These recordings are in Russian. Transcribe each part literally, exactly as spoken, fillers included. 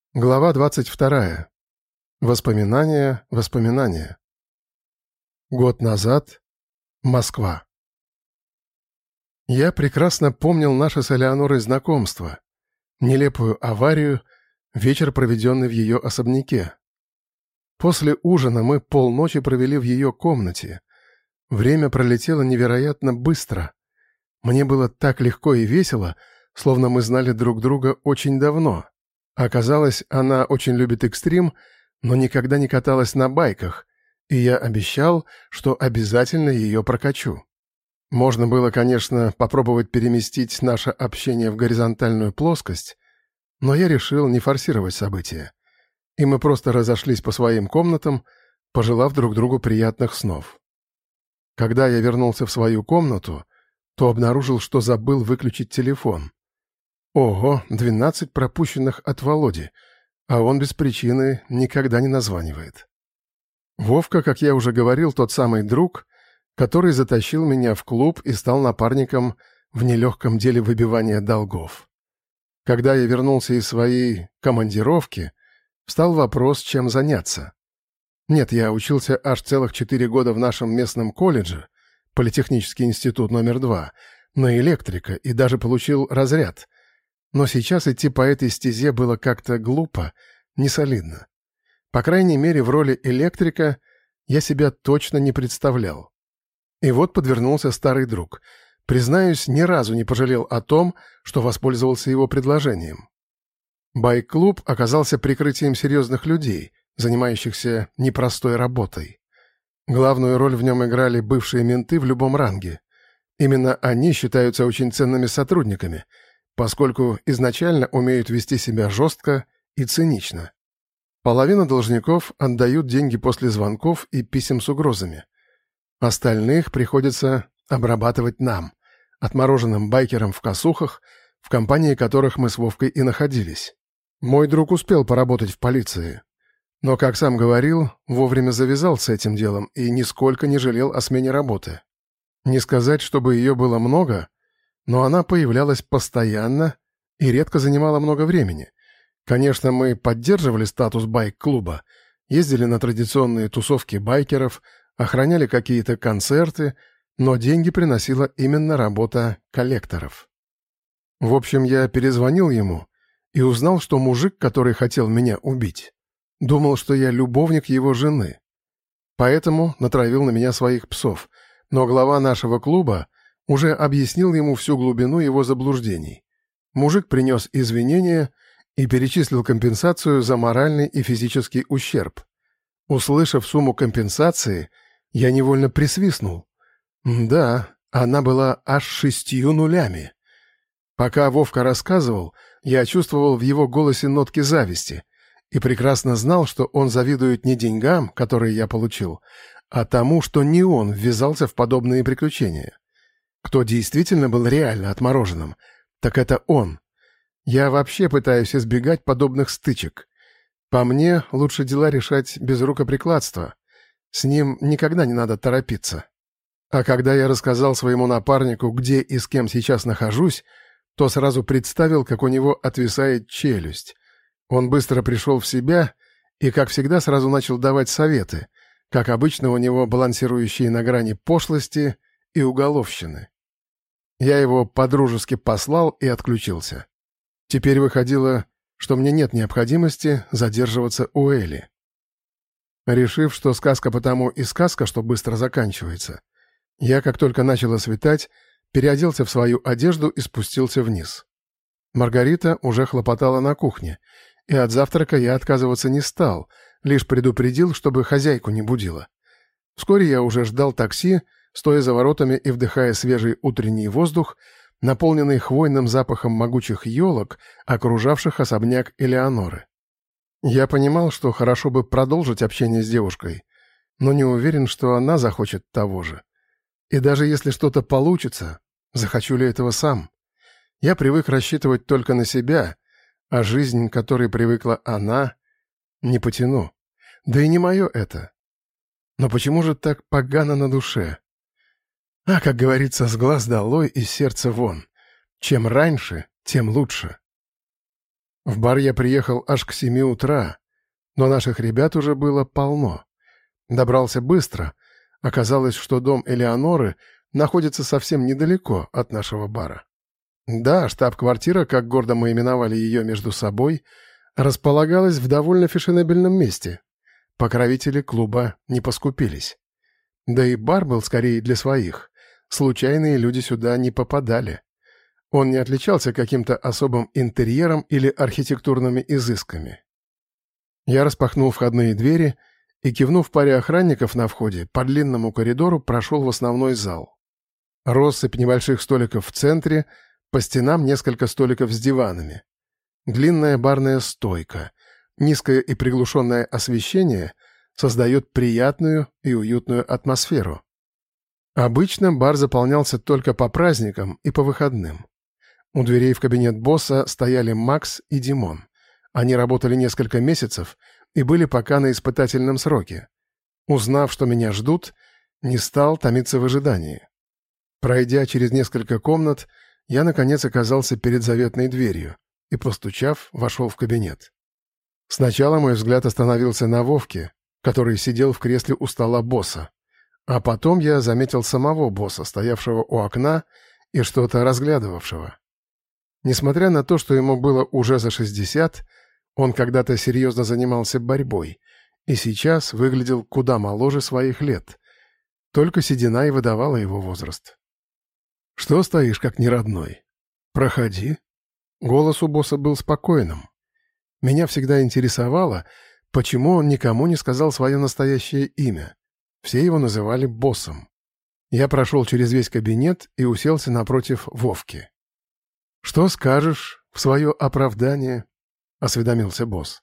Глава двадцать вторая. Воспоминания, воспоминания. Год назад. Москва. Я прекрасно помнил наше с Элеонорой знакомство, нелепую аварию, вечер, проведенный в ее особняке. После ужина мы полночи провели в ее комнате. Время пролетело невероятно быстро. Мне было так легко и весело, словно мы знали друг друга очень давно. Оказалось, она очень любит экстрим, но никогда не каталась на байках, и я обещал, что обязательно ее прокачу. Можно было, конечно, попробовать переместить наше общение в горизонтальную плоскость, но я решил не форсировать события, и мы просто разошлись по своим комнатам, пожелав друг другу приятных снов. Когда я вернулся в свою комнату, то обнаружил, что забыл выключить телефон. Ого, двенадцать пропущенных от Володи, а он без причины никогда не названивает. Вовка, как я уже говорил, тот самый друг, который затащил меня в клуб и стал напарником в нелегком деле выбивания долгов. Когда я вернулся из своей командировки, встал вопрос, чем заняться. Нет, я учился аж целых четыре года в нашем местном колледже, Политехнический институт номер два, на электрика и даже получил разряд. Но сейчас идти по этой стезе было как-то глупо, несолидно. По крайней мере, в роли электрика я себя точно не представлял. И вот подвернулся старый друг. Признаюсь, ни разу не пожалел о том, что воспользовался его предложением. Байк-клуб оказался прикрытием серьезных людей, занимающихся непростой работой. Главную роль в нем играли бывшие менты в любом ранге. Именно они считаются очень ценными сотрудниками, поскольку изначально умеют вести себя жестко и цинично. Половина должников отдают деньги после звонков и писем с угрозами. Остальных приходится обрабатывать нам, отмороженным байкерам в косухах, в компании которых мы с Вовкой и находились. Мой друг успел поработать в полиции, но, как сам говорил, вовремя завязал с этим делом и нисколько не жалел о смене работы. Не сказать, чтобы ее было много, но она появлялась постоянно и редко занимала много времени. Конечно, мы поддерживали статус байк-клуба, ездили на традиционные тусовки байкеров, охраняли какие-то концерты, но деньги приносила именно работа коллекторов. В общем, я перезвонил ему и узнал, что мужик, который хотел меня убить, думал, что я любовник его жены. Поэтому натравил на меня своих псов, но глава нашего клуба уже объяснил ему всю глубину его заблуждений. Мужик принес извинения и перечислил компенсацию за моральный и физический ущерб. Услышав сумму компенсации, я невольно присвистнул. Да, она была аж шестью нулями. Пока Вовка рассказывал, я чувствовал в его голосе нотки зависти и прекрасно знал, что он завидует не деньгам, которые я получил, а тому, что не он ввязался в подобные приключения. Кто действительно был реально отмороженным, так это он. Я вообще пытаюсь избегать подобных стычек. По мне, лучше дела решать без рукоприкладства. С ним никогда не надо торопиться. А когда я рассказал своему напарнику, где и с кем сейчас нахожусь, то сразу представил, как у него отвисает челюсть. Он быстро пришел в себя и, как всегда, сразу начал давать советы, как обычно у него балансирующие на грани пошлости и уголовщины. Я его по-дружески послал и отключился. Теперь выходило, что мне нет необходимости задерживаться у Эли. Решив, что сказка потому и сказка, что быстро заканчивается, я, как только начало светать, переоделся в свою одежду и спустился вниз. Маргарита уже хлопотала на кухне, и от завтрака я отказываться не стал, лишь предупредил, чтобы хозяйку не будила. Вскоре я уже ждал такси, стоя за воротами и вдыхая свежий утренний воздух, наполненный хвойным запахом могучих елок, окружавших особняк Элеоноры. Я понимал, что хорошо бы продолжить общение с девушкой, но не уверен, что она захочет того же. И даже если что-то получится, захочу ли этого сам? Я привык рассчитывать только на себя, а жизнь, к которой привыкла она, не потяну. Да и не мое это. Но почему же так погано на душе? А, как говорится, с глаз долой и сердца вон. Чем раньше, тем лучше. В бар я приехал аж к семи утра, но наших ребят уже было полно. Добрался быстро. Оказалось, что дом Элеоноры находится совсем недалеко от нашего бара. Да, штаб-квартира, как гордо мы именовали ее между собой, располагалась в довольно фешенебельном месте. Покровители клуба не поскупились. Да и бар был скорее для своих. Случайные люди сюда не попадали. Он не отличался каким-то особым интерьером или архитектурными изысками. Я распахнул входные двери и, кивнув паре охранников на входе, по длинному коридору прошел в основной зал. Россыпь небольших столиков в центре, по стенам несколько столиков с диванами. Длинная барная стойка, низкое и приглушенное освещение создает приятную и уютную атмосферу. Обычно бар заполнялся только по праздникам и по выходным. У дверей в кабинет босса стояли Макс и Димон. Они работали несколько месяцев и были пока на испытательном сроке. Узнав, что меня ждут, не стал томиться в ожидании. Пройдя через несколько комнат, я, наконец, оказался перед заветной дверью и, постучав, вошел в кабинет. Сначала мой взгляд остановился на Вовке, который сидел в кресле у стола босса, а потом я заметил самого босса, стоявшего у окна и что-то разглядывавшего. Несмотря на то, что ему было уже за шестьдесят, он когда-то серьезно занимался борьбой и сейчас выглядел куда моложе своих лет. Только седина и выдавала его возраст. «Что стоишь, как неродной? Проходи». Голос у босса был спокойным. Меня всегда интересовало, почему он никому не сказал свое настоящее имя. Все его называли боссом. Я прошел через весь кабинет и уселся напротив Вовки. «Что скажешь в свое оправдание?» — осведомился босс.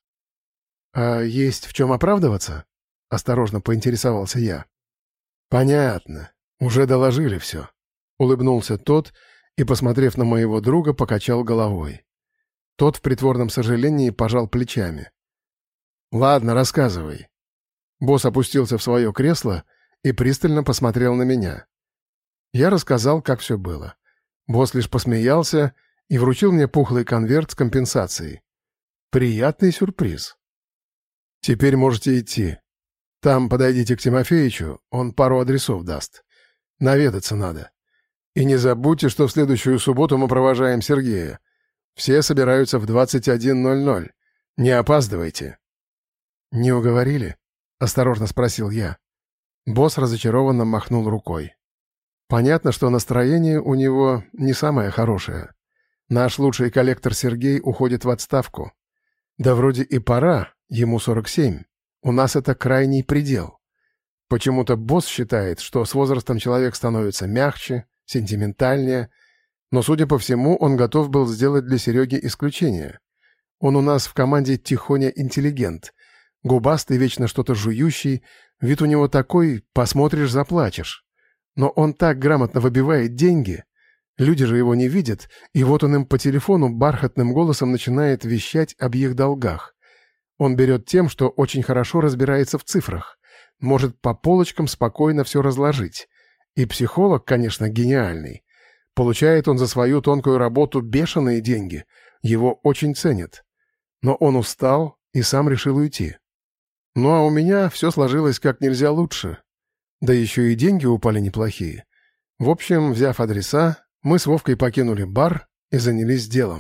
«А есть в чем оправдываться?» — осторожно поинтересовался я. «Понятно. Уже доложили все». Улыбнулся тот и, посмотрев на моего друга, покачал головой. Тот в притворном сожалении пожал плечами. «Ладно, рассказывай». Босс опустился в свое кресло и пристально посмотрел на меня. Я рассказал, как все было. Босс лишь посмеялся и вручил мне пухлый конверт с компенсацией. Приятный сюрприз. «Теперь можете идти. Там подойдите к Тимофеичу, он пару адресов даст. Наведаться надо. И не забудьте, что в следующую субботу мы провожаем Сергея. Все собираются в двадцать один ноль ноль. Не опаздывайте». «Не уговорили?» — осторожно спросил я. Босс разочарованно махнул рукой. Понятно, что настроение у него не самое хорошее. Наш лучший коллектор Сергей уходит в отставку. Да вроде и пора, ему сорок семь. У нас это крайний предел. Почему-то босс считает, что с возрастом человек становится мягче, сентиментальнее, но, судя по всему, он готов был сделать для Сереги исключение. Он у нас в команде тихоня интеллигент, губастый, вечно что-то жующий, вид у него такой, посмотришь, заплачешь. Но он так грамотно выбивает деньги, люди же его не видят, и вот он им по телефону бархатным голосом начинает вещать об их долгах. Он берет тем, что очень хорошо разбирается в цифрах, может по полочкам спокойно все разложить. И психолог, конечно, гениальный. Получает он за свою тонкую работу бешеные деньги, его очень ценят. Но он устал и сам решил уйти. Ну а у меня все сложилось как нельзя лучше. Да еще и деньги упали неплохие. В общем, взяв адреса, мы с Вовкой покинули бар и занялись делом.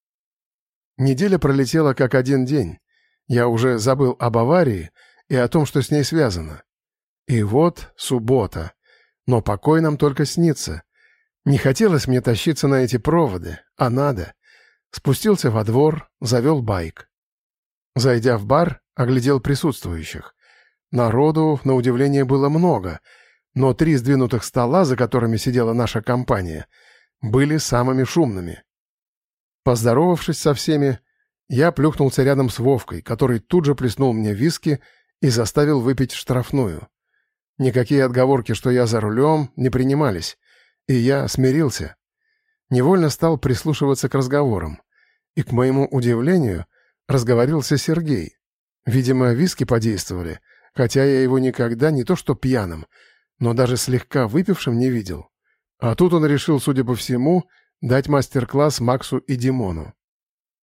Неделя пролетела как один день. Я уже забыл об аварии и о том, что с ней связано. И вот суббота. Но покой нам только снится. Не хотелось мне тащиться на эти проводы, а надо. Спустился во двор, завел байк. Зайдя в бар, оглядел присутствующих. Народу, на удивление, было много, но три сдвинутых стола, за которыми сидела наша компания, были самыми шумными. Поздоровавшись со всеми, я плюхнулся рядом с Вовкой, который тут же плеснул мне виски и заставил выпить штрафную. Никакие отговорки, что я за рулем, не принимались, и я смирился. Невольно стал прислушиваться к разговорам. И, к моему удивлению, разговорился Сергей. Видимо, виски подействовали, хотя я его никогда не то что пьяным, но даже слегка выпившим не видел. А тут он решил, судя по всему, дать мастер-класс Максу и Димону.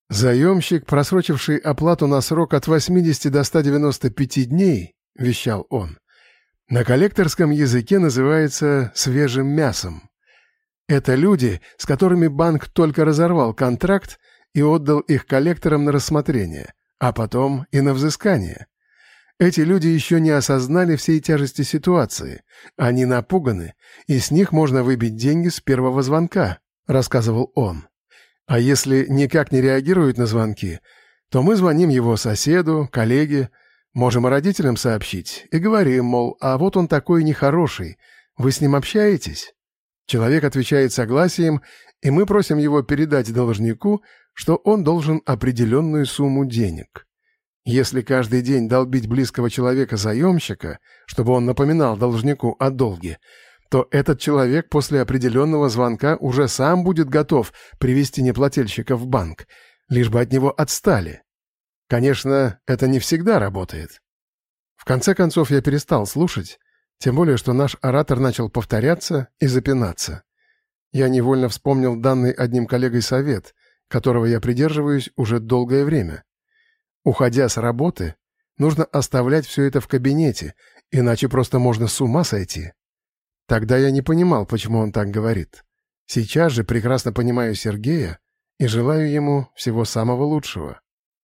«Заемщик, просрочивший оплату на срок от восьмидесяти до ста девяноста пяти дней, — вещал он, — на коллекторском языке называется свежим мясом. Это люди, с которыми банк только разорвал контракт и отдал их коллекторам на рассмотрение, а потом и на взыскание. Эти люди еще не осознали всей тяжести ситуации. Они напуганы, и с них можно выбить деньги с первого звонка», — рассказывал он. «А если никак не реагируют на звонки, то мы звоним его соседу, коллеге, можем и родителям сообщить и говорим, мол, а вот он такой нехороший, вы с ним общаетесь?» Человек отвечает согласием, и мы просим его передать должнику, что он должен определенную сумму денег. Если каждый день долбить близкого человека-заемщика, чтобы он напоминал должнику о долге, то этот человек после определенного звонка уже сам будет готов привести неплательщика в банк, лишь бы от него отстали. Конечно, это не всегда работает. В конце концов, я перестал слушать, тем более, что наш оратор начал повторяться и запинаться. Я невольно вспомнил данный одним коллегой совет, которого я придерживаюсь уже долгое время. Уходя с работы, нужно оставлять все это в кабинете, иначе просто можно с ума сойти. Тогда я не понимал, почему он так говорит. Сейчас же прекрасно понимаю Сергея и желаю ему всего самого лучшего.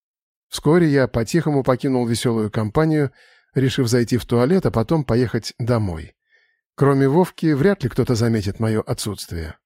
Вскоре я по-тихому покинул веселую компанию, решив зайти в туалет, а потом поехать домой. Кроме Вовки, вряд ли кто-то заметит мое отсутствие.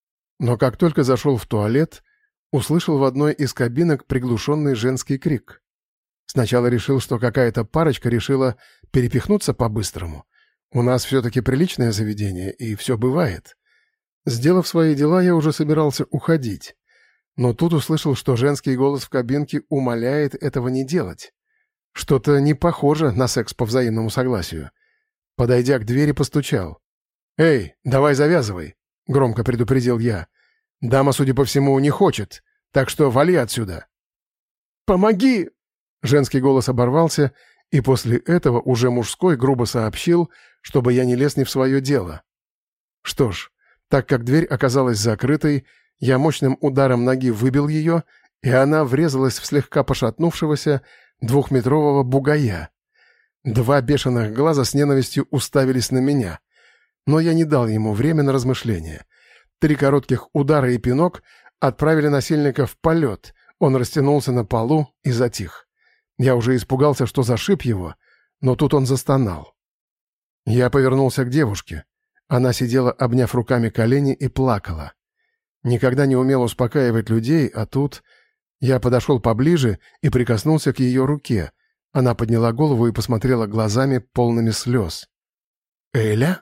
Но как только зашел в туалет, услышал в одной из кабинок приглушенный женский крик. Сначала решил, что какая-то парочка решила перепихнуться по-быстрому. У нас все-таки приличное заведение, и все бывает. Сделав свои дела, я уже собирался уходить. Но тут услышал, что женский голос в кабинке умоляет этого не делать. Что-то не похоже на секс по взаимному согласию. Подойдя к двери, постучал. «Эй, давай завязывай», — громко предупредил я. «Дама, судя по всему, не хочет, так что вали отсюда». «Помоги!» Женский голос оборвался, и после этого уже мужской грубо сообщил, чтобы я не лез не в свое дело. Что ж, так как дверь оказалась закрытой, я мощным ударом ноги выбил ее, и она врезалась в слегка пошатнувшегося двухметрового бугая. Два бешеных глаза с ненавистью уставились на меня, но я не дал ему время на размышления. Три коротких удара и пинок отправили насильника в полет, он растянулся на полу и затих. Я уже испугался, что зашиб его, но тут он застонал. Я повернулся к девушке. Она сидела, обняв руками колени, и плакала. Никогда не умел успокаивать людей, а тут... Я подошел поближе и прикоснулся к ее руке. Она подняла голову и посмотрела глазами, полными слез. «Эля?»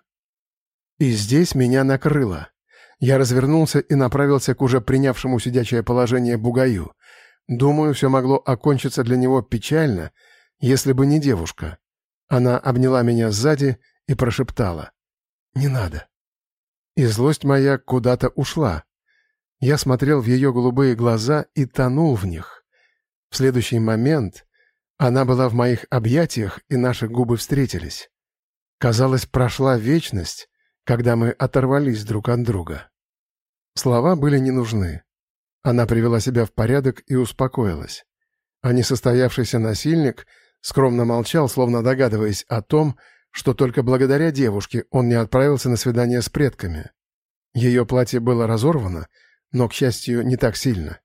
И здесь меня накрыло. Я развернулся и направился к уже принявшему сидячее положение бугаю. Думаю, все могло окончиться для него печально, если бы не девушка. Она обняла меня сзади и прошептала: «Не надо». И злость моя куда-то ушла. Я смотрел в ее голубые глаза и тонул в них. В следующий момент она была в моих объятиях, и наши губы встретились. Казалось, прошла вечность, когда мы оторвались друг от друга. Слова были не нужны. Она привела себя в порядок и успокоилась. А несостоявшийся насильник скромно молчал, словно догадываясь о том, что только благодаря девушке он не отправился на свидание с предками. Ее платье было разорвано, но, к счастью, не так сильно.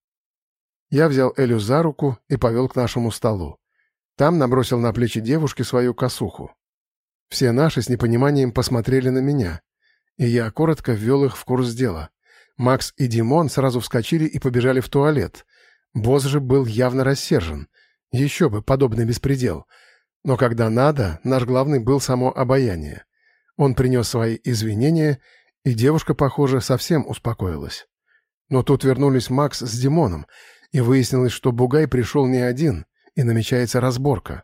Я взял Элю за руку и повел к нашему столу. Там набросил на плечи девушки свою косуху. Все наши с непониманием посмотрели на меня, и я коротко ввел их в курс дела. Макс и Димон сразу вскочили и побежали в туалет. Босс же был явно рассержен. Еще бы, подобный беспредел. Но когда надо, наш главный был само обаяние. Он принес свои извинения, и девушка, похоже, совсем успокоилась. Но тут вернулись Макс с Димоном, и выяснилось, что Бугай пришел не один, и намечается разборка.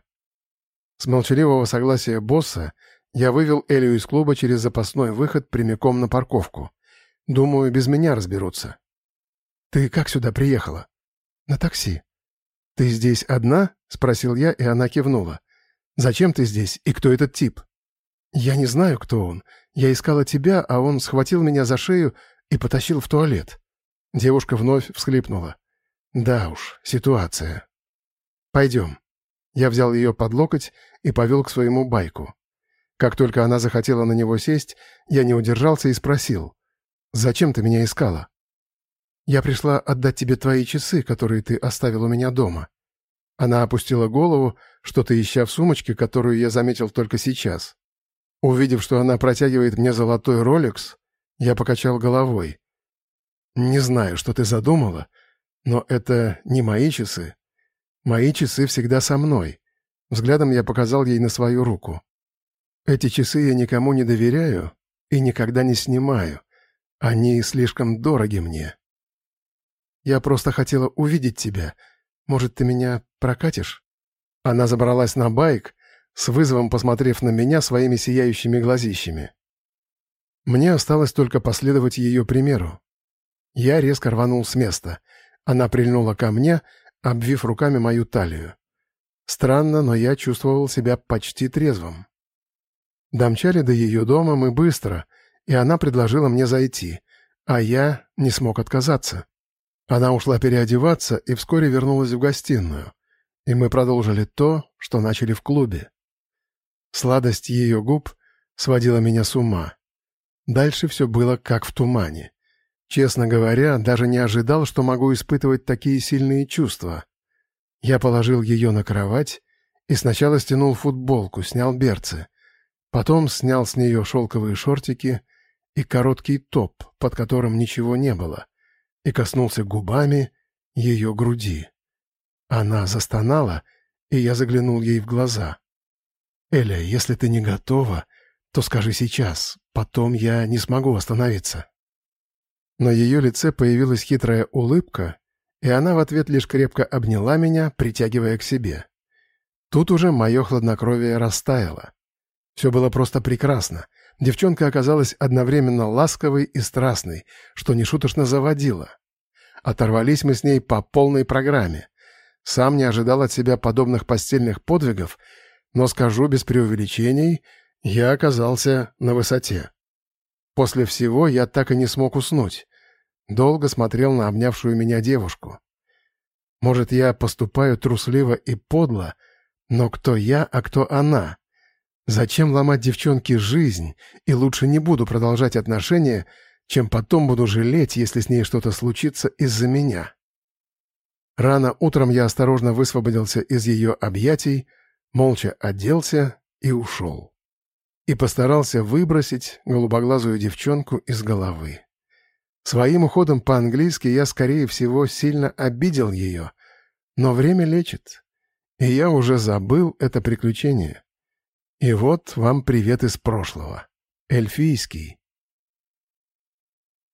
С молчаливого согласия босса я вывел Элю из клуба через запасной выход прямиком на парковку. Думаю, без меня разберутся. «Ты как сюда приехала?» «На такси». «Ты здесь одна?» — спросил я, и она кивнула. «Зачем ты здесь, и кто этот тип?» «Я не знаю, кто он. Я искала тебя, а он схватил меня за шею и потащил в туалет». Девушка вновь всхлипнула. Да уж, ситуация. Пойдем. Я взял ее под локоть и повел к своему байку. Как только она захотела на него сесть, я не удержался и спросил: «Зачем ты меня искала?» «Я пришла отдать тебе твои часы, которые ты оставил у меня дома». Она опустила голову, что-то ища в сумочке, которую я заметил только сейчас. Увидев, что она протягивает мне золотой роликс, я покачал головой. «Не знаю, что ты задумала, но это не мои часы. Мои часы всегда со мной». Взглядом я показал ей на свою руку. «Эти часы я никому не доверяю и никогда не снимаю. Они слишком дороги мне. Я просто хотела увидеть тебя. Может, ты меня прокатишь?» Она забралась на байк, с вызовом посмотрев на меня своими сияющими глазищами. Мне осталось только последовать ее примеру. Я резко рванул с места. Она прильнула ко мне, обвив руками мою талию. Странно, но я чувствовал себя почти трезвым. Домчали до ее дома мы быстро, и она предложила мне зайти, а я не смог отказаться. Она ушла переодеваться и вскоре вернулась в гостиную, и мы продолжили то, что начали в клубе. Сладость ее губ сводила меня с ума. Дальше все было как в тумане. Честно говоря, даже не ожидал, что могу испытывать такие сильные чувства. Я положил ее на кровать и сначала стянул футболку, снял берцы. Потом снял с нее шелковые шортики и короткий топ, под которым ничего не было, и коснулся губами ее груди. Она застонала, и я заглянул ей в глаза. «Эля, если ты не готова, то скажи сейчас, потом я не смогу остановиться». На ее лице появилась хитрая улыбка, и она в ответ лишь крепко обняла меня, притягивая к себе. Тут уже мое хладнокровие растаяло. Все было просто прекрасно. Девчонка оказалась одновременно ласковой и страстной, что нешуточно заводило. Оторвались мы с ней по полной программе. Сам не ожидал от себя подобных постельных подвигов, но, скажу без преувеличений, я оказался на высоте. После всего я так и не смог уснуть. Долго смотрел на обнявшую меня девушку. Может, я поступаю трусливо и подло, но кто я, а кто она? Зачем ломать девчонке жизнь, и лучше не буду продолжать отношения, чем потом буду жалеть, если с ней что-то случится из-за меня. Рано утром я осторожно высвободился из ее объятий, молча оделся и ушел. И постарался выбросить голубоглазую девчонку из головы. Своим уходом по-английски я, скорее всего, сильно обидел ее, но время лечит, и я уже забыл это приключение. И вот вам привет из прошлого. Эльфийский.